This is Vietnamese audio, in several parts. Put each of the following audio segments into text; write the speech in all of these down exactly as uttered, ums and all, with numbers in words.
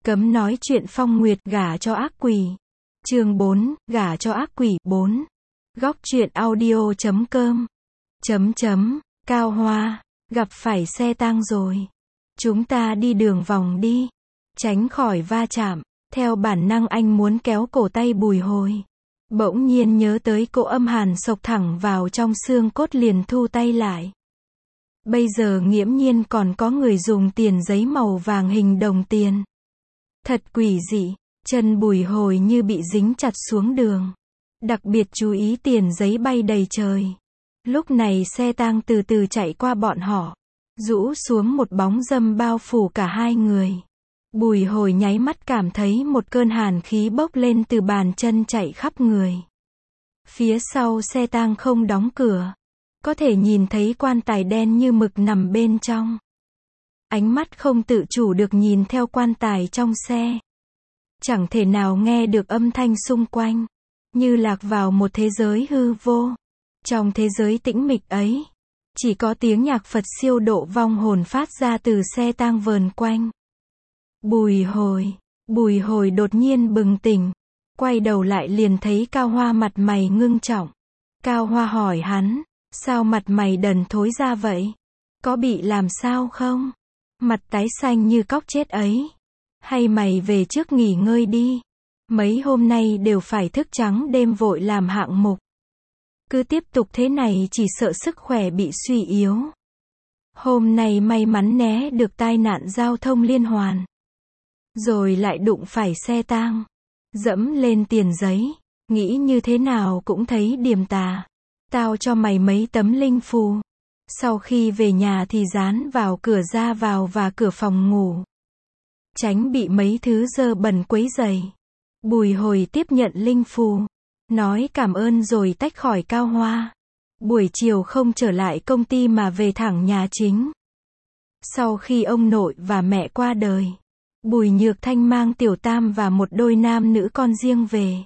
Cấm nói chuyện Phong Nguyệt gả cho ác quỷ. Chương bốn, gả cho ác quỷ. bốn. Góc truyện audio chấm com. Chấm chấm, Cao Hoa, gặp phải xe tang rồi. Chúng ta đi đường vòng đi. Tránh khỏi va chạm. Theo bản năng anh muốn kéo cổ tay Bùi Hồi. Bỗng nhiên nhớ tới cỗ âm hàn xộc thẳng vào trong xương cốt liền thu tay lại. Bây giờ nghiễm nhiên còn có người dùng tiền giấy màu vàng hình đồng tiền. Thật quỷ dị, chân Bùi Hồi như bị dính chặt xuống đường. Đặc biệt chú ý tiền giấy bay đầy trời. Lúc này xe tang từ từ chạy qua bọn họ. Rũ xuống một bóng râm bao phủ cả hai người. Bùi Hồi nháy mắt cảm thấy một cơn hàn khí bốc lên từ bàn chân chạy khắp người. Phía sau xe tang không đóng cửa. Có thể nhìn thấy quan tài đen như mực nằm bên trong. Ánh mắt không tự chủ được nhìn theo quan tài trong xe. Chẳng thể nào nghe được âm thanh xung quanh. Như lạc vào một thế giới hư vô. Trong thế giới tĩnh mịch ấy, chỉ có tiếng nhạc Phật siêu độ vong hồn phát ra từ xe tang vờn quanh. Bùi Hồi, Bùi Hồi đột nhiên bừng tỉnh. Quay đầu lại liền thấy Cao Hoa mặt mày ngưng trọng. Cao Hoa hỏi hắn, sao mặt mày đần thối ra vậy? Có bị làm sao không? Mặt tái xanh như cóc chết ấy. Hay mày về trước nghỉ ngơi đi. Mấy hôm nay đều phải thức trắng đêm vội làm hạng mục. Cứ tiếp tục thế này chỉ sợ sức khỏe bị suy yếu. Hôm nay may mắn né được tai nạn giao thông liên hoàn. Rồi lại đụng phải xe tang. Dẫm lên tiền giấy. Nghĩ như thế nào cũng thấy điềm tà. Tao cho mày mấy tấm linh phù. Sau khi về nhà thì dán vào cửa ra vào và cửa phòng ngủ. Tránh bị mấy thứ dơ bẩn quấy rầy. Bùi Hồi tiếp nhận linh phù. Nói cảm ơn rồi tách khỏi Cao Hoa. Buổi chiều không trở lại công ty mà về thẳng nhà chính. Sau khi ông nội và mẹ qua đời, Bùi Nhược Thanh mang Tiểu Tam và một đôi nam nữ con riêng về.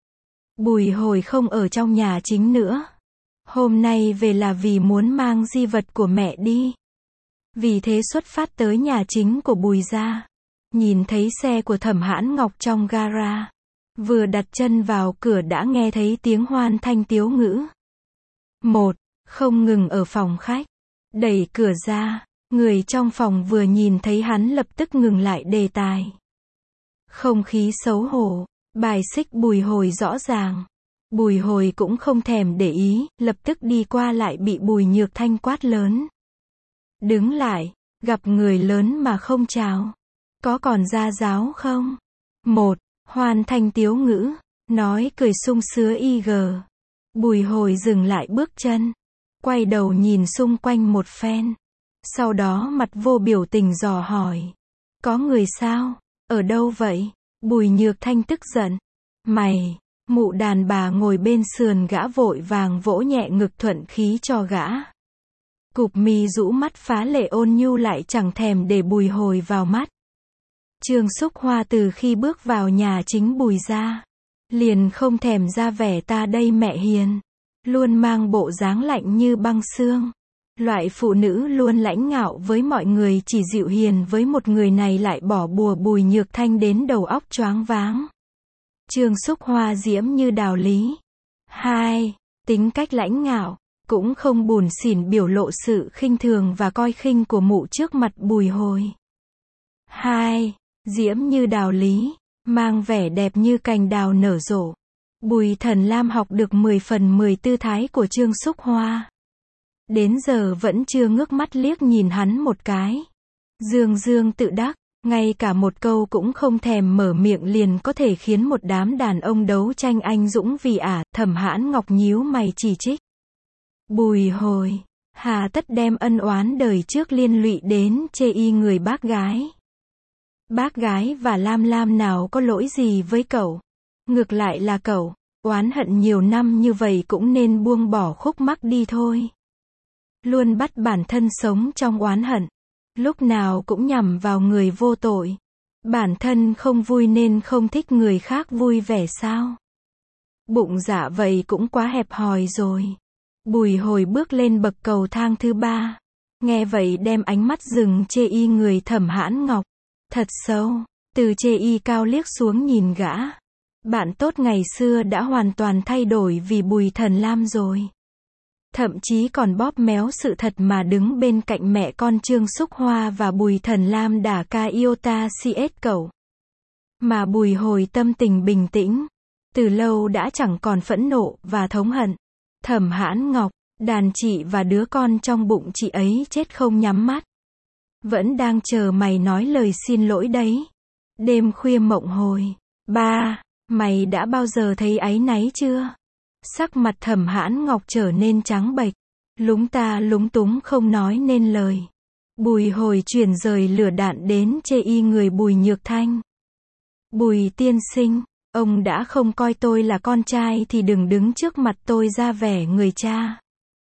Bùi Hồi không ở trong nhà chính nữa. Hôm nay về là vì muốn mang di vật của mẹ đi. Vì thế xuất phát tới nhà chính của Bùi gia. Nhìn thấy xe của Thẩm Hãn Ngọc trong gara. Vừa đặt chân vào cửa đã nghe thấy tiếng hoan thanh tiếu ngữ. Một, không ngừng ở phòng khách. Đẩy cửa ra, người trong phòng vừa nhìn thấy hắn lập tức ngừng lại đề tài. Không khí xấu hổ, bài xích Bùi Hồi rõ ràng. Bùi Hồi cũng không thèm để ý, lập tức đi qua lại bị Bùi Nhược Thanh quát lớn. Đứng lại, gặp người lớn mà không chào. Có còn ra giáo không? Một, hoan thanh tiếu ngữ, nói cười sung sứa y gờ. Bùi Hồi dừng lại bước chân. Quay đầu nhìn xung quanh một phen. Sau đó mặt vô biểu tình dò hỏi. Có người sao? Ở đâu vậy? Bùi Nhược Thanh tức giận. Mày! Mụ đàn bà ngồi bên sườn gã vội vàng vỗ nhẹ ngực thuận khí cho gã. Cụp mi rũ mắt phá lệ ôn nhu lại chẳng thèm để Bùi Hồi vào mắt. Trương Xúc Hoa từ khi bước vào nhà chính Bùi gia, liền không thèm ra vẻ ta đây mẹ hiền. Luôn mang bộ dáng lạnh như băng xương. Loại phụ nữ luôn lãnh ngạo với mọi người chỉ dịu hiền với một người này lại bỏ bùa Bùi Nhược Thanh đến đầu óc choáng váng. Trương Xúc Hoa diễm như đào lý. Hai, tính cách lãnh ngạo, cũng không bủn xỉn biểu lộ sự khinh thường và coi khinh của mụ trước mặt Bùi Hồi. Hai, diễm như đào lý, mang vẻ đẹp như cành đào nở rộ. Bùi Thần Lam học được mười phần mười tư thái của Trương Xúc Hoa. Đến giờ vẫn chưa ngước mắt liếc nhìn hắn một cái. Dương dương tự đắc. Ngay cả một câu cũng không thèm mở miệng liền có thể khiến một đám đàn ông đấu tranh anh dũng vì ả. Thẩm Hãn Ngọc nhíu mày chỉ trích. Bùi Hồi, hà tất đem ân oán đời trước liên lụy đến chê y người bác gái. Bác gái và Lam Lam nào có lỗi gì với cậu. Ngược lại là cậu, oán hận nhiều năm như vậy cũng nên buông bỏ khúc mắc đi thôi. Luôn bắt bản thân sống trong oán hận. Lúc nào cũng nhằm vào người vô tội. Bản thân không vui nên không thích người khác vui vẻ sao? Bụng dạ vậy cũng quá hẹp hòi rồi. Bùi Hồi bước lên bậc cầu thang thứ ba. Nghe vậy đem ánh mắt dừng chê y người Thẩm Hãn Ngọc. Thật sâu. Từ chê y cao liếc xuống nhìn gã. Bạn tốt ngày xưa đã hoàn toàn thay đổi vì Bùi Thần Lam rồi. Thậm chí còn bóp méo sự thật mà đứng bên cạnh mẹ con Trương Xúc Hoa và Bùi Thần Lam đả ca iota cs cậu. Mà Bùi Hồi tâm tình bình tĩnh. Từ lâu đã chẳng còn phẫn nộ và thống hận. Thẩm Hãn Ngọc, đàn chị và đứa con trong bụng chị ấy chết không nhắm mắt. Vẫn đang chờ mày nói lời xin lỗi đấy. Đêm khuya mộng hồi. Ba, mày đã bao giờ thấy áy náy chưa? Sắc mặt Thẩm Hãn Ngọc trở nên trắng bệch. Lúng ta lúng túng không nói nên lời. Bùi Hồi chuyển rời lửa đạn đến chê y người Bùi Nhược Thanh. Bùi tiên sinh, ông đã không coi tôi là con trai thì đừng đứng trước mặt tôi ra vẻ người cha.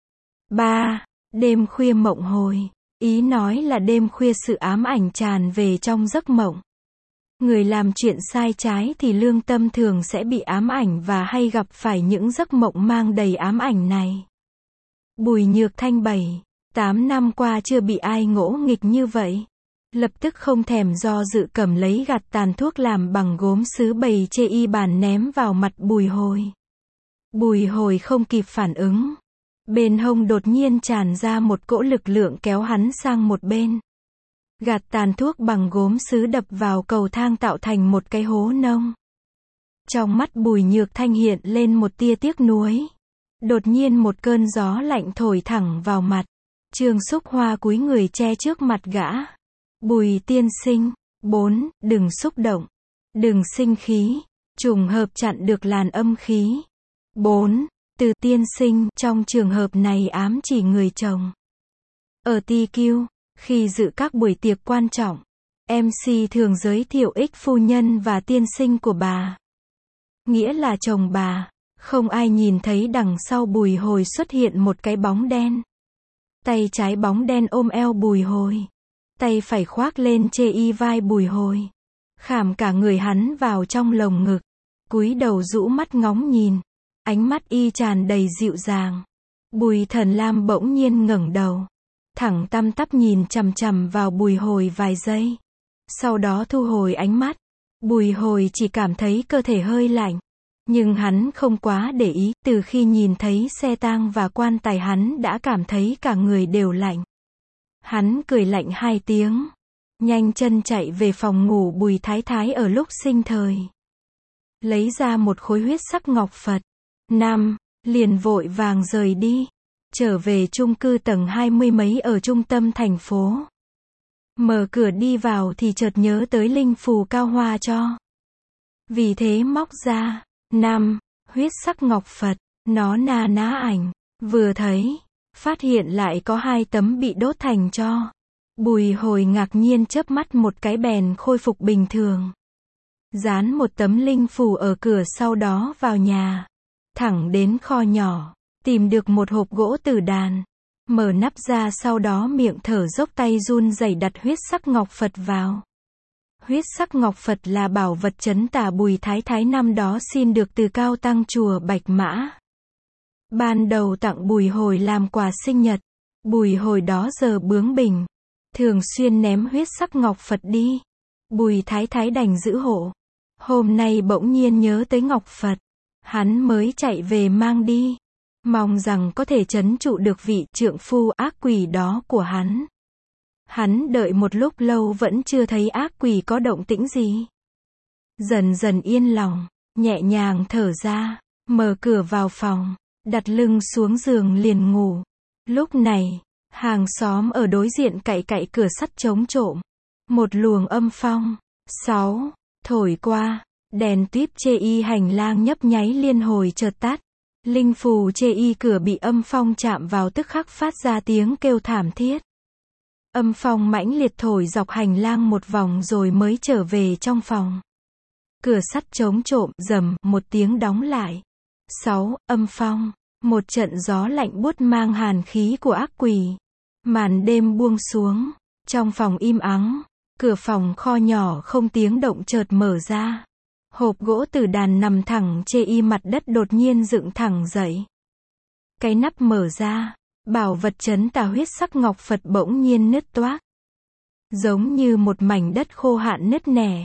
Ba, đêm khuya mộng hồi. Ý nói là đêm khuya sự ám ảnh tràn về trong giấc mộng. Người làm chuyện sai trái thì lương tâm thường sẽ bị ám ảnh và hay gặp phải những giấc mộng mang đầy ám ảnh này. Bùi Nhược Thanh bảy, tám năm qua chưa bị ai ngỗ nghịch như vậy. Lập tức không thèm do dự cầm lấy gạt tàn thuốc làm bằng gốm sứ bày chê y bàn ném vào mặt Bùi Hồi. Bùi Hồi không kịp phản ứng. Bên hông đột nhiên tràn ra một cỗ lực lượng kéo hắn sang một bên. Gạt tàn thuốc bằng gốm sứ đập vào cầu thang tạo thành một cái hố nông. Trong mắt Bùi Nhược Thanh hiện lên một tia tiếc nuối. Đột nhiên một cơn gió lạnh thổi thẳng vào mặt. Trương Xúc Hoa cúi người che trước mặt gã. Bùi tiên sinh, bốn, đừng xúc động. Đừng sinh khí. Trùng hợp chặn được làn âm khí. Bốn, từ tiên sinh trong trường hợp này ám chỉ người chồng. Ở tê quy, khi dự các buổi tiệc quan trọng, em xê thường giới thiệu ích phu nhân và tiên sinh của bà. Nghĩa là chồng bà. Không ai nhìn thấy đằng sau Bùi Hồi xuất hiện một cái bóng đen. Tay trái bóng đen ôm eo Bùi Hồi. Tay phải khoác lên chê y vai Bùi Hồi. Khảm cả người hắn vào trong lồng ngực. Cúi đầu rũ mắt ngóng nhìn. Ánh mắt y tràn đầy dịu dàng. Bùi Thần Lam bỗng nhiên ngẩng đầu. Thẳng tăm tắp nhìn chằm chằm vào Bùi Hồi vài giây. Sau đó thu hồi ánh mắt. Bùi Hồi chỉ cảm thấy cơ thể hơi lạnh. Nhưng hắn không quá để ý, từ khi nhìn thấy xe tang và quan tài hắn đã cảm thấy cả người đều lạnh. Hắn cười lạnh hai tiếng. Nhanh chân chạy về phòng ngủ Bùi Thái Thái ở lúc sinh thời. Lấy ra một khối huyết sắc ngọc Phật. Năm, liền vội vàng rời đi. Trở về chung cư tầng hai mươi mấy ở trung tâm thành phố. Mở cửa đi vào thì chợt nhớ tới linh phù cao hoa cho. Vì thế móc ra. Năm, huyết sắc ngọc Phật. Nó na ná ảnh. Vừa thấy, phát hiện lại có hai tấm bị đốt thành tro. Bùi Hồi ngạc nhiên chớp mắt một cái bèn khôi phục bình thường. Dán một tấm linh phù ở cửa sau đó vào nhà. Thẳng đến kho nhỏ. Tìm được một hộp gỗ tử đàn. Mở nắp ra sau đó miệng thở dốc tay run rẩy đặt huyết sắc ngọc Phật vào. Huyết sắc ngọc Phật là bảo vật trấn tà Bùi Thái Thái năm đó xin được từ cao tăng chùa Bạch Mã. Ban đầu tặng Bùi Hồi làm quà sinh nhật. Bùi Hồi đó giờ bướng bỉnh. Thường xuyên ném huyết sắc ngọc Phật đi. Bùi Thái Thái đành giữ hộ. Hôm nay bỗng nhiên nhớ tới ngọc Phật. Hắn mới chạy về mang đi. Mong rằng có thể trấn trụ được vị trượng phu ác quỷ đó của hắn. Hắn đợi một lúc lâu vẫn chưa thấy ác quỷ có động tĩnh gì. Dần dần yên lòng, nhẹ nhàng thở ra, mở cửa vào phòng, đặt lưng xuống giường liền ngủ. Lúc này, hàng xóm ở đối diện cậy cậy cửa sắt chống trộm. Một luồng âm phong. Sáu. Thổi qua, đèn tuyếp chê y hành lang nhấp nháy liên hồi chợt tắt. Linh phù chê y cửa bị âm phong chạm vào tức khắc phát ra tiếng kêu thảm thiết. Âm phong mãnh liệt thổi dọc hành lang một vòng rồi mới trở về trong phòng. Cửa sắt chống trộm, rầm, một tiếng đóng lại. Sáu. Âm phong. Một trận gió lạnh buốt mang hàn khí của ác quỷ. Màn đêm buông xuống. Trong phòng im ắng. Cửa phòng kho nhỏ không tiếng động chợt mở ra. Hộp gỗ tử đàn nằm thẳng chê y mặt đất đột nhiên dựng thẳng dậy. Cái nắp mở ra. Bảo vật trấn tà huyết sắc ngọc Phật bỗng nhiên nứt toác. Giống như một mảnh đất khô hạn nứt nẻ.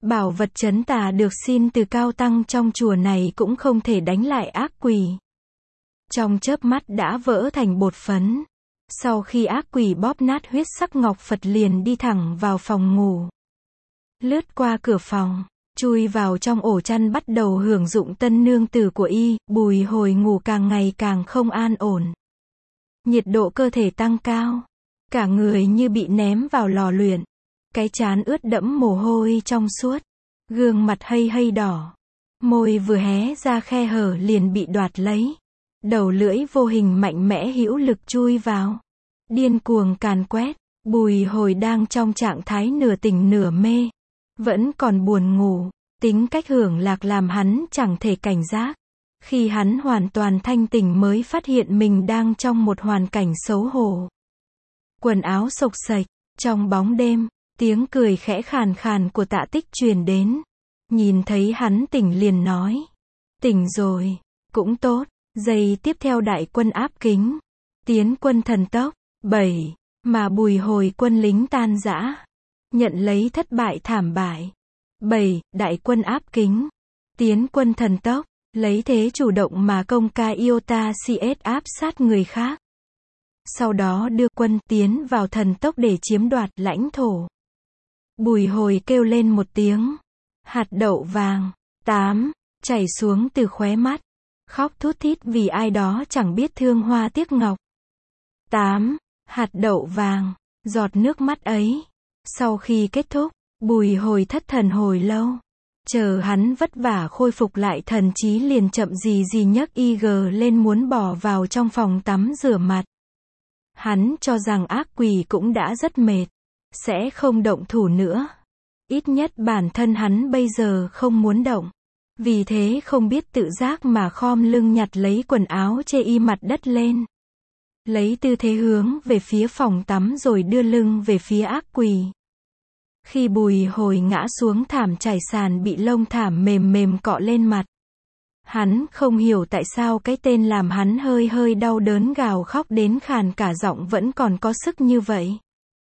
Bảo vật trấn tà được xin từ cao tăng trong chùa này cũng không thể đánh lại ác quỷ. Trong chớp mắt đã vỡ thành bột phấn. Sau khi ác quỷ bóp nát huyết sắc ngọc Phật liền đi thẳng vào phòng ngủ. Lướt qua cửa phòng, chui vào trong ổ chăn bắt đầu hưởng dụng tân nương tử của y, Bùi Hồi ngủ càng ngày càng không an ổn. Nhiệt độ cơ thể tăng cao, cả người như bị ném vào lò luyện, cái trán ướt đẫm mồ hôi trong suốt, gương mặt hây hây đỏ, môi vừa hé ra khe hở liền bị đoạt lấy, đầu lưỡi vô hình mạnh mẽ hữu lực chui vào, điên cuồng càn quét. Bùi Hồi đang trong trạng thái nửa tỉnh nửa mê, vẫn còn buồn ngủ, tính cách hưởng lạc làm hắn chẳng thể cảnh giác. Khi hắn hoàn toàn thanh tỉnh mới phát hiện mình đang trong một hoàn cảnh xấu hổ. Quần áo xộc xệch, trong bóng đêm, tiếng cười khẽ khàn khàn của Tạ Tích truyền đến. Nhìn thấy hắn tỉnh liền nói, tỉnh rồi, cũng tốt. Giây tiếp theo đại quân áp kính, tiến quân thần tốc, bảy, mà Bùi Hồi quân lính tan rã, nhận lấy thất bại thảm bại. bảy, đại quân áp kính, tiến quân thần tốc, lấy thế chủ động mà công ca Iota cs áp sát người khác. Sau đó đưa quân tiến vào thần tốc để chiếm đoạt lãnh thổ. Bùi Hồi kêu lên một tiếng, hạt đậu vàng, tám, chảy xuống từ khóe mắt, khóc thút thít vì ai đó chẳng biết thương hoa tiếc ngọc. tám, hạt đậu vàng, giọt nước mắt ấy. Sau khi kết thúc, Bùi Hồi thất thần hồi lâu. Chờ hắn vất vả khôi phục lại thần trí liền chậm gì gì nhấc i giê lên muốn bỏ vào trong phòng tắm rửa mặt. Hắn cho rằng ác quỷ cũng đã rất mệt, sẽ không động thủ nữa. Ít nhất bản thân hắn bây giờ không muốn động. Vì thế không biết tự giác mà khom lưng nhặt lấy quần áo chê y mặt đất lên. Lấy tư thế hướng về phía phòng tắm rồi đưa lưng về phía ác quỷ. Khi Bùi Hồi ngã xuống thảm trải sàn bị lông thảm mềm mềm cọ lên mặt. Hắn không hiểu tại sao cái tên làm hắn hơi hơi đau đớn gào khóc đến khàn cả giọng vẫn còn có sức như vậy.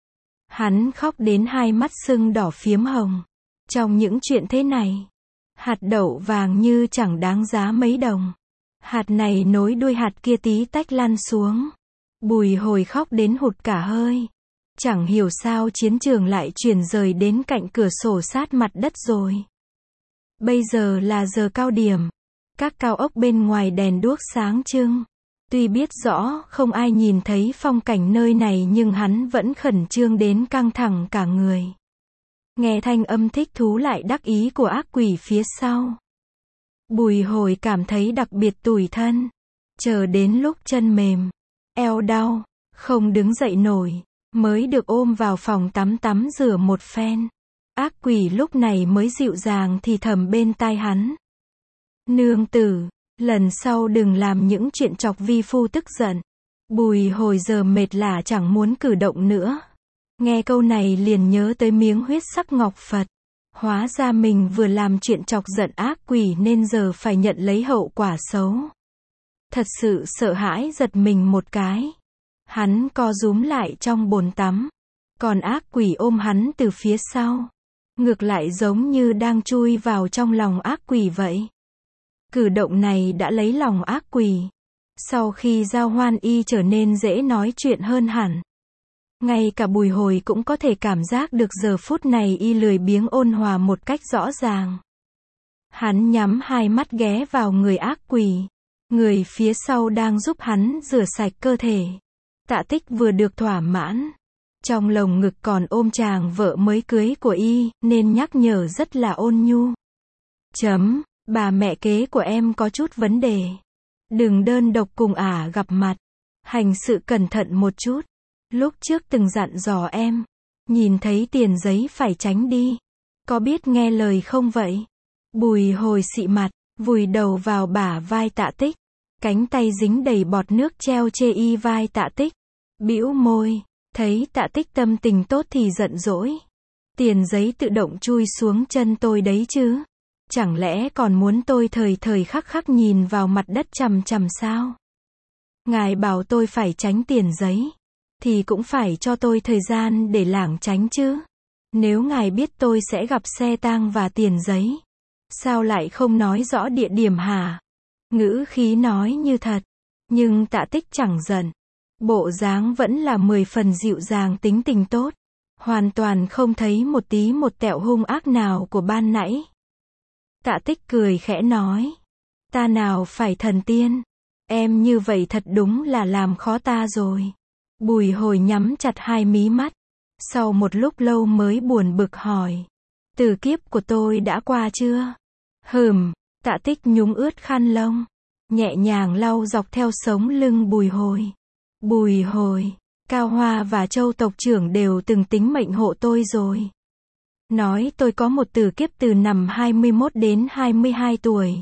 Hắn khóc đến hai mắt sưng đỏ phiếm hồng. Trong những chuyện thế này, hạt đậu vàng như chẳng đáng giá mấy đồng. Hạt này nối đuôi hạt kia tí tách lăn xuống. Bùi Hồi khóc đến hụt cả hơi. Chẳng hiểu sao chiến trường lại chuyển rời đến cạnh cửa sổ sát mặt đất rồi. Bây giờ là giờ cao điểm. Các cao ốc bên ngoài đèn đuốc sáng trưng. Tuy biết rõ không ai nhìn thấy phong cảnh nơi này nhưng hắn vẫn khẩn trương đến căng thẳng cả người. Nghe thanh âm thích thú lại đắc ý của ác quỷ phía sau. Bùi Hồi cảm thấy đặc biệt tủi thân. Chờ đến lúc chân mềm, eo đau, không đứng dậy nổi, mới được ôm vào phòng tắm tắm rửa một phen. Ác quỷ lúc này mới dịu dàng thì thầm bên tai hắn. Nương tử, lần sau đừng làm những chuyện chọc vi phu tức giận. Bùi Hồi giờ mệt lả chẳng muốn cử động nữa. Nghe câu này liền nhớ tới miếng huyết sắc ngọc Phật. Hóa ra mình vừa làm chuyện chọc giận ác quỷ nên giờ phải nhận lấy hậu quả xấu. Thật sự sợ hãi giật mình một cái. Hắn co rúm lại trong bồn tắm. Còn ác quỷ ôm hắn từ phía sau. Ngược lại giống như đang chui vào trong lòng ác quỷ vậy. Cử động này đã lấy lòng ác quỷ. Sau khi giao hoan y trở nên dễ nói chuyện hơn hẳn. Ngay cả Bùi Hồi cũng có thể cảm giác được giờ phút này y lười biếng ôn hòa một cách rõ ràng. Hắn nhắm hai mắt ghé vào người ác quỷ. Người phía sau đang giúp hắn rửa sạch cơ thể. Tạ Tích vừa được thỏa mãn. Trong lồng ngực còn ôm chàng vợ mới cưới của y, nên nhắc nhở rất là ôn nhu. Chấm, bà mẹ kế của em có chút vấn đề. Đừng đơn độc cùng ả gặp mặt. Hành sự cẩn thận một chút. Lúc trước từng dặn dò em. Nhìn thấy tiền giấy phải tránh đi. Có biết nghe lời không vậy? Bùi Hồi xị mặt, vùi đầu vào bả vai Tạ Tích. Cánh tay dính đầy bọt nước treo chê y vai Tạ Tích. Bĩu môi, thấy Tạ Tích tâm tình tốt thì giận dỗi. Tiền giấy tự động chui xuống chân tôi đấy chứ. Chẳng lẽ còn muốn tôi thời thời khắc khắc nhìn vào mặt đất chằm chằm sao? Ngài bảo tôi phải tránh tiền giấy. Thì cũng phải cho tôi thời gian để lảng tránh chứ. Nếu ngài biết tôi sẽ gặp xe tang và tiền giấy, sao lại không nói rõ địa điểm hả? Ngữ khí nói như thật, nhưng Tạ Tích chẳng giận. Bộ dáng vẫn là mười phần dịu dàng, tính tình tốt, hoàn toàn không thấy một tí một tẹo hung ác nào của ban nãy. Tạ Tích cười khẽ nói, ta nào phải thần tiên, em như vậy thật đúng là làm khó ta rồi. Bùi Hồi nhắm chặt hai mí mắt, sau một lúc lâu mới buồn bực hỏi, tử kiếp của tôi đã qua chưa? Hừm, Tạ Tích nhúng ướt khăn lông, nhẹ nhàng lau dọc theo sống lưng Bùi Hồi. Bùi Hồi, Cao Hoa và Châu tộc trưởng đều từng tính mệnh hộ tôi rồi. Nói tôi có một tử kiếp từ năm hai mươi mốt đến hai mươi hai tuổi.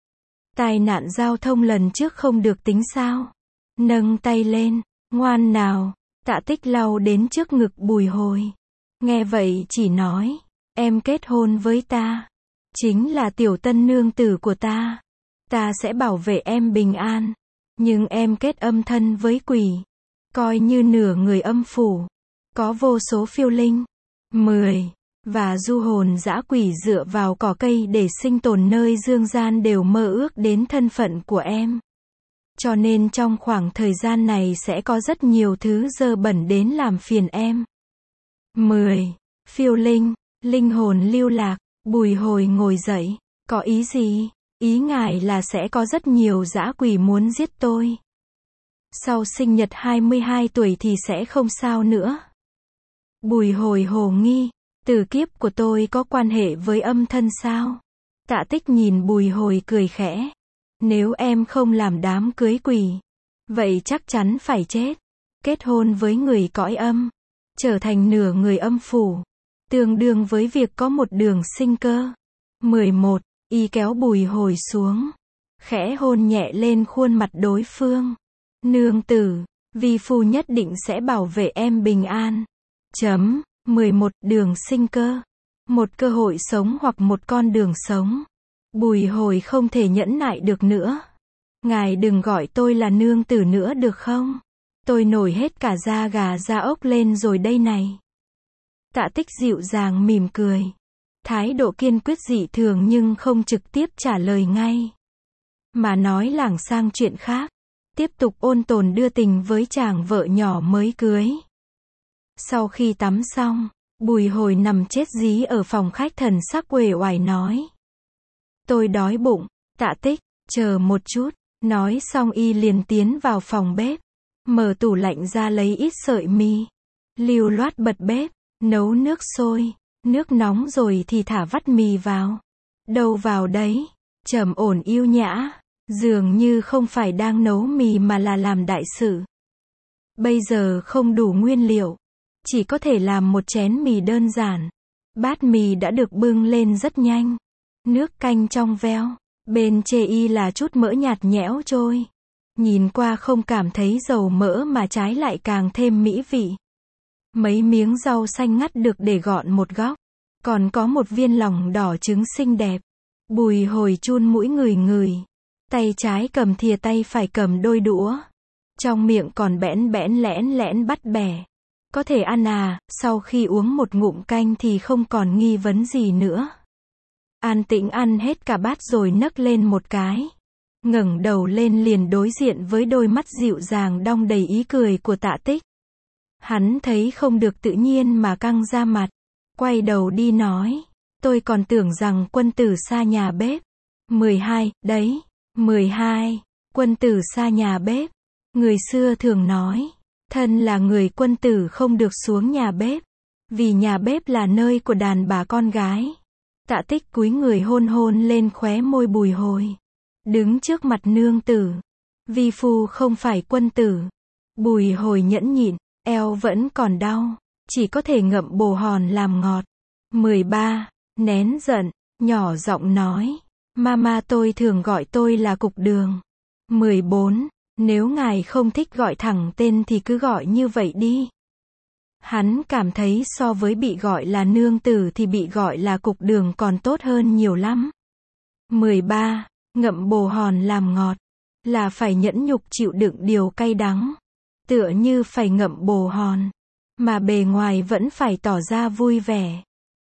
Tai nạn giao thông lần trước không được tính sao? Nâng tay lên, ngoan nào. Tạ Tích lau đến trước ngực Bùi Hồi. Nghe vậy chỉ nói, em kết hôn với ta, chính là tiểu tân nương tử của ta. Ta sẽ bảo vệ em bình an. Nhưng em kết âm thân với quỷ, coi như nửa người âm phủ, có vô số phiêu linh, mười, và du hồn dã quỷ dựa vào cỏ cây để sinh tồn nơi dương gian đều mơ ước đến thân phận của em. Cho nên trong khoảng thời gian này sẽ có rất nhiều thứ dơ bẩn đến làm phiền em. mười. Phiêu linh, linh hồn lưu lạc. Bùi Hồi ngồi dậy, có ý gì? Ý ngài là sẽ có rất nhiều dã quỷ muốn giết tôi. Sau sinh nhật hai mươi hai tuổi thì sẽ không sao nữa. Bùi Hồi hồ nghi, tử kiếp của tôi có quan hệ với âm thân sao? Tạ Tích nhìn Bùi Hồi cười khẽ. Nếu em không làm đám cưới quỷ, vậy chắc chắn phải chết. Kết hôn với người cõi âm, trở thành nửa người âm phủ, tương đương với việc có một đường sinh cơ. mười một. Y kéo Bùi Hồi xuống, khẽ hôn nhẹ lên khuôn mặt đối phương. Nương tử, vi phu nhất định sẽ bảo vệ em bình an. Chấm. mười một. Đường sinh cơ. Một cơ hội sống hoặc một con đường sống. Bùi Hồi không thể nhẫn nại được nữa. Ngài đừng gọi tôi là nương tử nữa được không? Tôi nổi hết cả da gà da ốc lên rồi đây này. Tạ Tích dịu dàng mỉm cười. Thái độ kiên quyết dị thường nhưng không trực tiếp trả lời ngay, mà nói lảng sang chuyện khác, tiếp tục ôn tồn đưa tình với chàng vợ nhỏ mới cưới. Sau khi tắm xong, Bùi Hồi nằm chết dí ở phòng khách, thần sắc uể oải nói, tôi đói bụng. Tạ Tích, chờ một chút. Nói xong y liền tiến vào phòng bếp, mở tủ lạnh ra lấy ít sợi mì, lưu loát bật bếp, nấu nước sôi. Nước nóng rồi thì thả vắt mì vào. Đâu vào đấy, trầm ổn yêu nhã, dường như không phải đang nấu mì mà là làm đại sự. Bây giờ không đủ nguyên liệu, chỉ có thể làm một chén mì đơn giản. Bát mì đã được bưng lên rất nhanh. Nước canh trong veo, bên chê y là chút mỡ nhạt nhẽo trôi. Nhìn qua không cảm thấy dầu mỡ mà trái lại càng thêm mỹ vị. Mấy miếng rau xanh ngắt được để gọn một góc, còn có một viên lòng đỏ trứng xinh đẹp. Bùi Hồi chun mũi ngửi ngửi, tay trái cầm thìa, tay phải cầm đôi đũa, trong miệng còn bẽn bẽn lẽn lẽn bắt bẻ. Có thể ăn à? Sau khi uống một ngụm canh thì không còn nghi vấn gì nữa. An tĩnh ăn hết cả bát rồi nấc lên một cái, ngẩng đầu lên liền đối diện với đôi mắt dịu dàng đong đầy ý cười của Tạ Tích. Hắn thấy không được tự nhiên mà căng ra mặt, quay đầu đi nói, tôi còn tưởng rằng quân tử xa nhà bếp. mười hai, đấy, mười hai, quân tử xa nhà bếp. Người xưa thường nói, thân là người quân tử không được xuống nhà bếp, vì nhà bếp là nơi của đàn bà con gái. Tạ Tích cúi người hôn hôn lên khóe môi Bùi Hồi, đứng trước mặt nương tử. Vi phu không phải quân tử. Bùi Hồi nhẫn nhịn, eo vẫn còn đau, chỉ có thể ngậm bồ hòn làm ngọt. mười ba. Nén giận, nhỏ giọng nói, mama tôi thường gọi tôi là cục đường. mười bốn. Nếu ngài không thích gọi thẳng tên thì cứ gọi như vậy đi. Hắn cảm thấy so với bị gọi là nương tử thì bị gọi là cục đường còn tốt hơn nhiều lắm. mười ba. Ngậm bồ hòn làm ngọt, là phải nhẫn nhục chịu đựng điều cay đắng. Tựa như phải ngậm bồ hòn, mà bề ngoài vẫn phải tỏ ra vui vẻ.